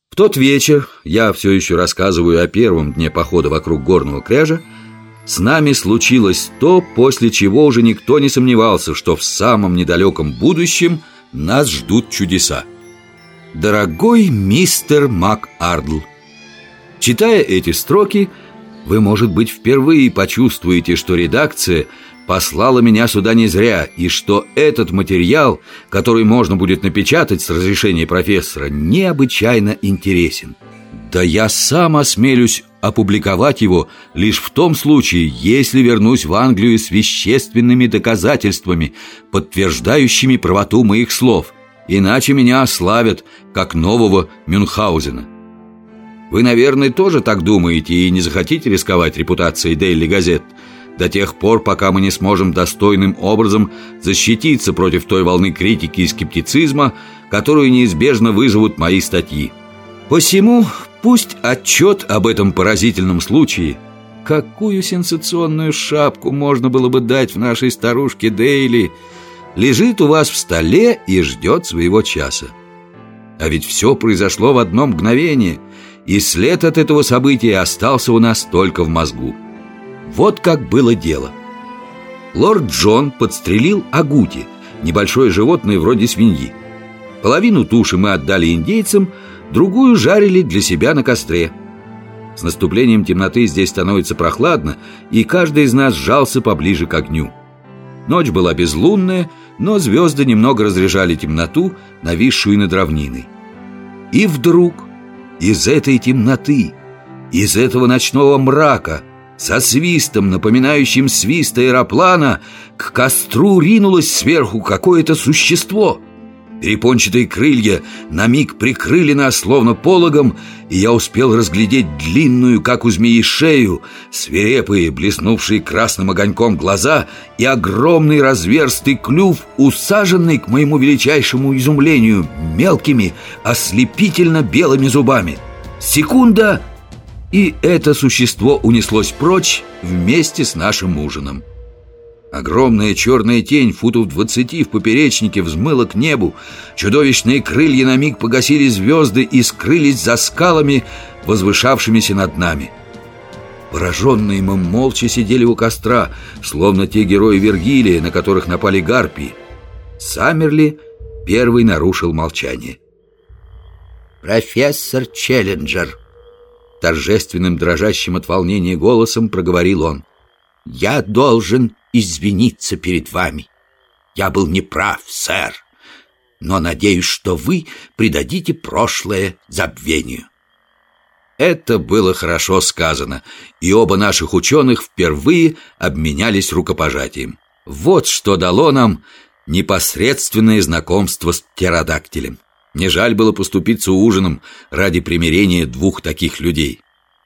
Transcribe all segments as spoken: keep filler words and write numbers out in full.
В тот вечер, я все еще рассказываю о первом дне похода вокруг горного кряжа, с нами случилось то, после чего уже никто не сомневался, что в самом недалеком будущем нас ждут чудеса. Дорогой мистер МакАрдл, читая эти строки, вы, может быть, впервые почувствуете, что редакция послала меня сюда не зря, и что этот материал, который можно будет напечатать с разрешения профессора, необычайно интересен. Да я сам осмелюсь опубликовать его лишь в том случае, если вернусь в Англию с вещественными доказательствами, подтверждающими правоту моих слов. Иначе меня ославят, как нового Мюнхгаузена. Вы, наверное, тоже так думаете и не захотите рисковать репутацией Daily Gazette до тех пор, пока мы не сможем достойным образом защититься против той волны критики и скептицизма, которую неизбежно вызовут мои статьи. Посему пусть отчет об этом поразительном случае, какую сенсационную шапку можно было бы дать в нашей старушке Дейли, лежит у вас в столе и ждет своего часа. А ведь все произошло в одно мгновение, и след от этого события остался у нас только в мозгу. Вот как было дело. Лорд Джон подстрелил агути, небольшое животное вроде свиньи. Половину туши мы отдали индейцам, другую жарили для себя на костре. С наступлением темноты здесь становится прохладно, и каждый из нас сжался поближе к огню. Ночь была безлунная, но звезды немного разряжали темноту, нависшую над равниной. И вдруг из этой темноты, из этого ночного мрака, со свистом, напоминающим свист аэроплана, к костру ринулось сверху какое-то существо. Перепончатые крылья на миг прикрыли нас словно пологом, и я успел разглядеть длинную, как у змеи, шею, свирепые, блеснувшие красным огоньком глаза и огромный разверстый клюв, усаженный, к моему величайшему изумлению, мелкими, ослепительно белыми зубами. Секунда, и это существо унеслось прочь вместе с нашим ужином. Огромная черная тень футов двадцати в поперечнике взмыла к небу. Чудовищные крылья на миг погасили звезды и скрылись за скалами, возвышавшимися над нами. Пораженные мы молча сидели у костра, словно те герои Вергилия, на которых напали гарпии. Саммерли первый нарушил молчание. «Профессор Челленджер», — торжественным, дрожащим от волнения голосом проговорил он, — «я должен извиниться перед вами. Я был неправ, сэр, но надеюсь, что вы придадите прошлое забвению». Это было хорошо сказано, и оба наших ученых впервые обменялись рукопожатием. Вот что дало нам непосредственное знакомство с птеродактилем. Мне жаль было поступиться ужином ради примирения двух таких людей.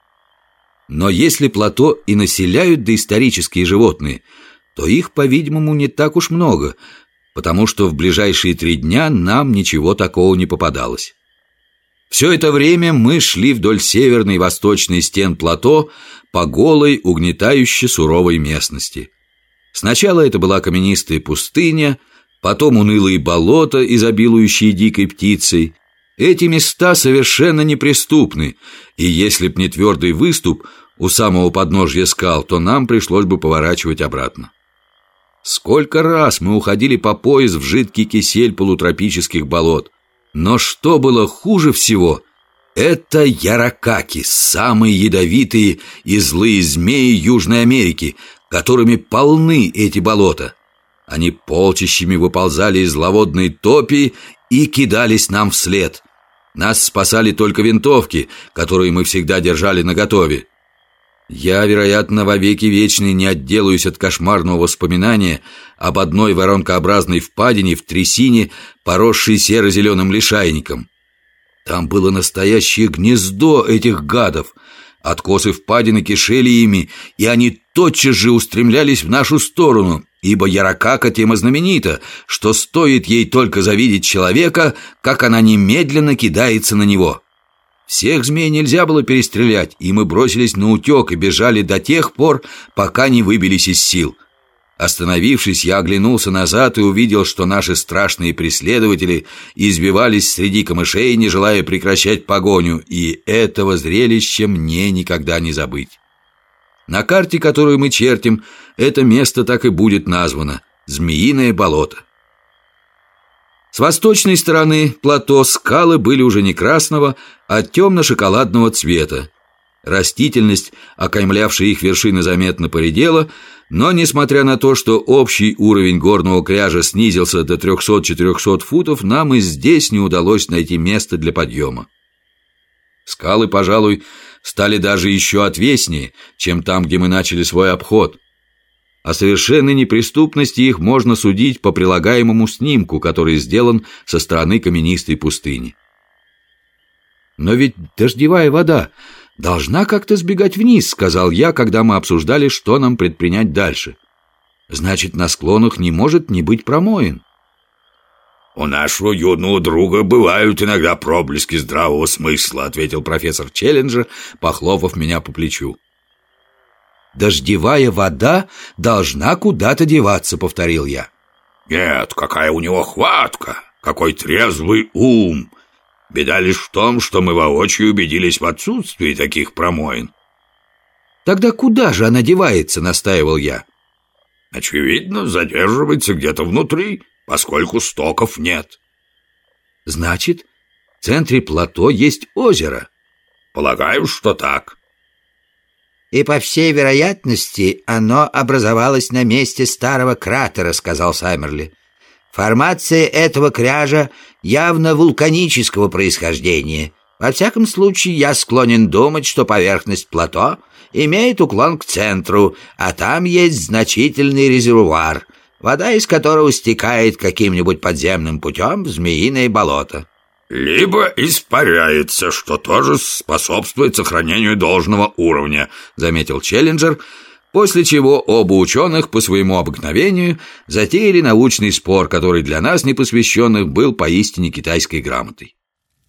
Но если плато и населяют доисторические животные, то их, по-видимому, не так уж много, потому что в ближайшие три дня нам ничего такого не попадалось. Все это время мы шли вдоль северной и восточной стен плато по голой, угнетающе суровой местности. Сначала это была каменистая пустыня, потом унылые болота, изобилующие дикой птицей. Эти места совершенно неприступны, и если б не твердый выступ у самого подножья скал, то нам пришлось бы поворачивать обратно. Сколько раз мы уходили по пояс в жидкий кисель полутропических болот. Но что было хуже всего, это яракаки, самые ядовитые и злые змеи Южной Америки, которыми полны эти болота. Они полчищами выползали из зловодной топи и кидались нам вслед. Нас спасали только винтовки, которые мы всегда держали наготове. Я, вероятно, вовеки вечные не отделаюсь от кошмарного воспоминания об одной воронкообразной впадине в трясине, поросшей серо-зеленым лишайником. Там было настоящее гнездо этих гадов. Откосы впадины кишели ими, и они тотчас же устремлялись в нашу сторону, ибо яракака тем и знаменита, что стоит ей только завидеть человека, как она немедленно кидается на него. Всех змей нельзя было перестрелять, и мы бросились на утек и бежали до тех пор, пока не выбились из сил. Остановившись, я оглянулся назад и увидел, что наши страшные преследователи избивались среди камышей, не желая прекращать погоню, и этого зрелища мне никогда не забыть. На карте, которую мы чертим, это место так и будет названо — Змеиное болото. С восточной стороны плато скалы были уже не красного, а темно-шоколадного цвета. Растительность, окаймлявшая их вершины, заметно поредела, но, несмотря на то, что общий уровень горного кряжа снизился до трехсот-четырехсот футов, нам и здесь не удалось найти место для подъема. Скалы, пожалуй, стали даже еще отвеснее, чем там, где мы начали свой обход. О совершенной неприступности их можно судить по прилагаемому снимку, который сделан со стороны каменистой пустыни. «Но ведь дождевая вода должна как-то сбегать вниз», — сказал я, когда мы обсуждали, что нам предпринять дальше. «Значит, на склонах не может не быть промоин». «У нашего юного друга бывают иногда проблески здравого смысла», — ответил профессор Челленджер, похлопав меня по плечу. «Дождевая вода должна куда-то деваться», — повторил я. «Нет, какая у него хватка, какой трезвый ум! Беда лишь в том, что мы воочию убедились в отсутствии таких промоин». «Тогда куда же она девается?» — настаивал я. «Очевидно, задерживается где-то внутри, поскольку стоков нет». «Значит, в центре плато есть озеро?» «Полагаю, что так». «И, по всей вероятности, оно образовалось на месте старого кратера», — сказал Саммерли. «Формация этого кряжа явно вулканического происхождения. Во всяком случае, я склонен думать, что поверхность плато имеет уклон к центру, а там есть значительный резервуар, вода из которого стекает каким-нибудь подземным путем в Змеиное болото». «Либо испаряется, что тоже способствует сохранению должного уровня», — заметил Челленджер, после чего оба ученых по своему обыкновению затеяли научный спор, который для нас, непосвященных, был поистине китайской грамотой.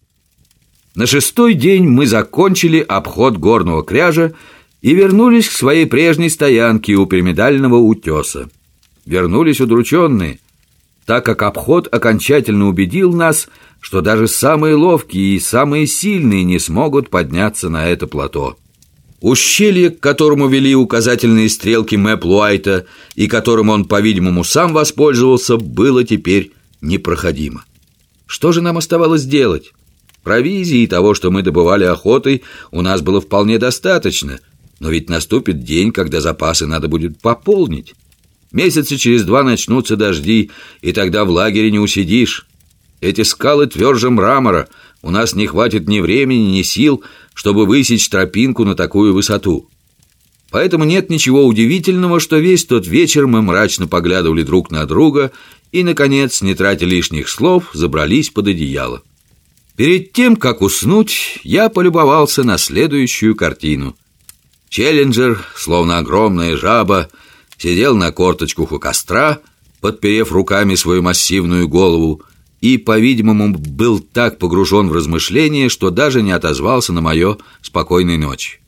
На шестой день мы закончили обход горного кряжа и вернулись к своей прежней стоянке у пирамидального утеса. Вернулись удрученные, так как обход окончательно убедил нас, что даже самые ловкие и самые сильные не смогут подняться на это плато. Ущелье, к которому вели указательные стрелки Мэп Луайта и которым он, по-видимому, сам воспользовался, было теперь непроходимо. Что же нам оставалось делать? Провизии и того, что мы добывали охотой, у нас было вполне достаточно, но ведь наступит день, когда запасы надо будет пополнить. Месяца через два начнутся дожди, и тогда в лагере не усидишь. Эти скалы тверже мрамора, у нас не хватит ни времени, ни сил, чтобы высечь тропинку на такую высоту. Поэтому нет ничего удивительного, что весь тот вечер мы мрачно поглядывали друг на друга и, наконец, не тратя лишних слов, забрались под одеяло. Перед тем, как уснуть, я полюбовался на следующую картину. Челленджер, словно огромная жаба, сидел на корточках у костра, подперев руками свою массивную голову, и, по-видимому, был так погружен в размышления, что даже не отозвался на мое «спокойной ночи».